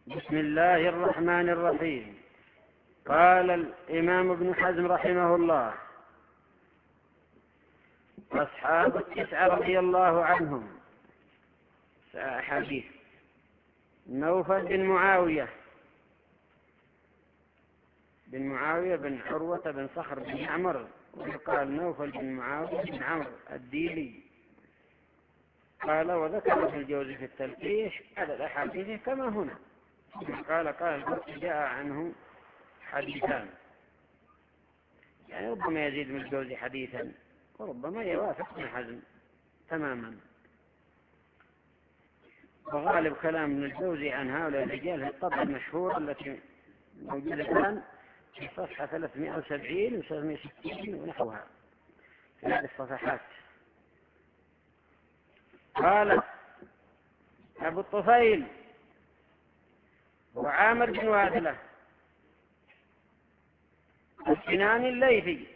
بسم الله الرحمن الرحيم. قال الإمام ابن حزم رحمه الله: أصحاب التسعة رضي الله عنهم حديث نوفل بن معاوية بن عروة بن صخر بن عمرو، وقال نوفل بن معاوية بن عمرو الديلي. قال: وذكر في الجوزي في التلقيح على الأحاديث كما هنا. قال جاء عنه حديثان، يعني ربما يزيد من الجوزي حديثا وربما يوافق ابن حزم تماما. وغالب كلام ابن الجوزي عن هؤلاء الرجال في الطبع المشهور التي موجودة الآن في صفحة 370 و360 ونحوها في هذه الصفحات. قال أبو الطفيل وعامر بن وادلة السنان الليثي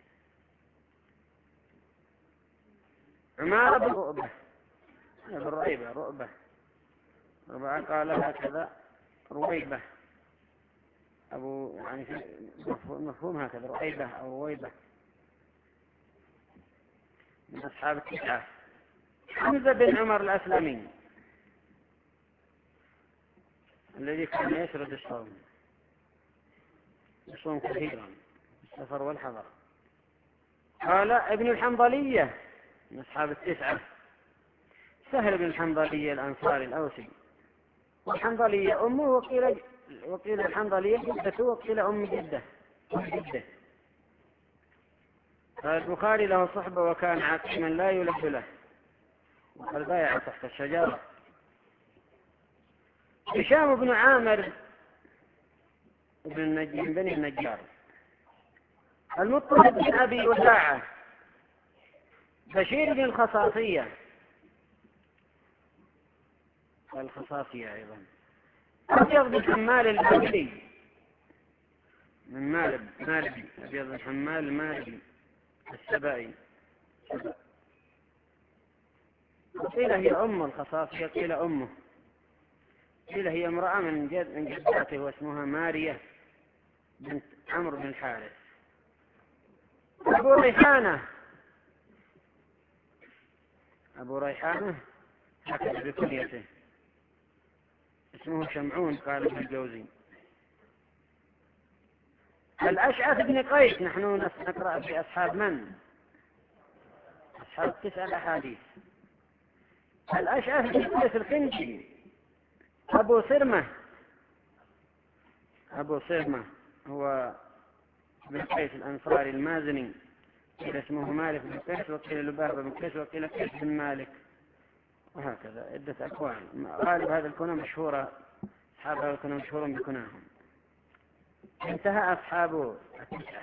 عمار بن رؤبة رؤبة قال هكذا رويبة أبو، يعني مفهوم هكذا رؤيبة أو رويبة، من أصحاب التسعة. حمزة بن عمر الأسلمي الذي كان يسرد الصوم، يصوم كثيرا السفر والحضر. قال ابن الحنظلية من أصحاب التسعة سهل بن الحنظلية الأنصاري الأوسي، والحنظلية أمه وقيل الحنظلية جدته وقيل أم جده. قال البخاري له صحبة وكان عقيما لا يلف له، وقد بايع تحت الشجرة. هشام بن عامر بن بني النجار. المطلب بن أبي وداعة بشير بن الخصاصية أيضا. أبيض بن حمال المالي من مالب أبيض بن حمال المالي السبائي. قيل هي أم الخصاصية، قيل أمه، قيل هي امرأة من جداته واسمها ماريا بنت عمرو بن الحارث. أبو ريحانة هكذا بكنيته، اسمه شمعون قال ابن الجوزي. الأشعث بن قيس، نحن نقرأ في أصحاب من؟ أصحاب 9 أحاديث. الأشعث بن قيس الكندي. أبو صرمة هو بن قيس الأنصاري المازني، قيل اسمه مالك بن قيس وقيل لبابة بن قيس وقيل قيس بن مالك، وهكذا عدة أكوان. غالب هذه الكنى مشهورة، أصحاب هذه الكنى مشهورون بكناهم. انتهى أصحاب التسعة.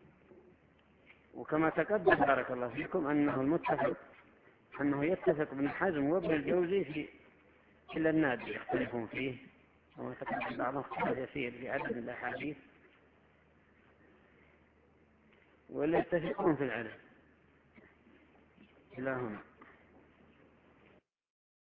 وكما تقدم بارك الله فيكم أنه يتفق ابن حزم وابن الجوزي في إلا النادي يختلفون فيه، وتقدم بعضهم اختلاف يسير في عدد الأحاديث، ولا يتفقون في العدد. إلى هنا.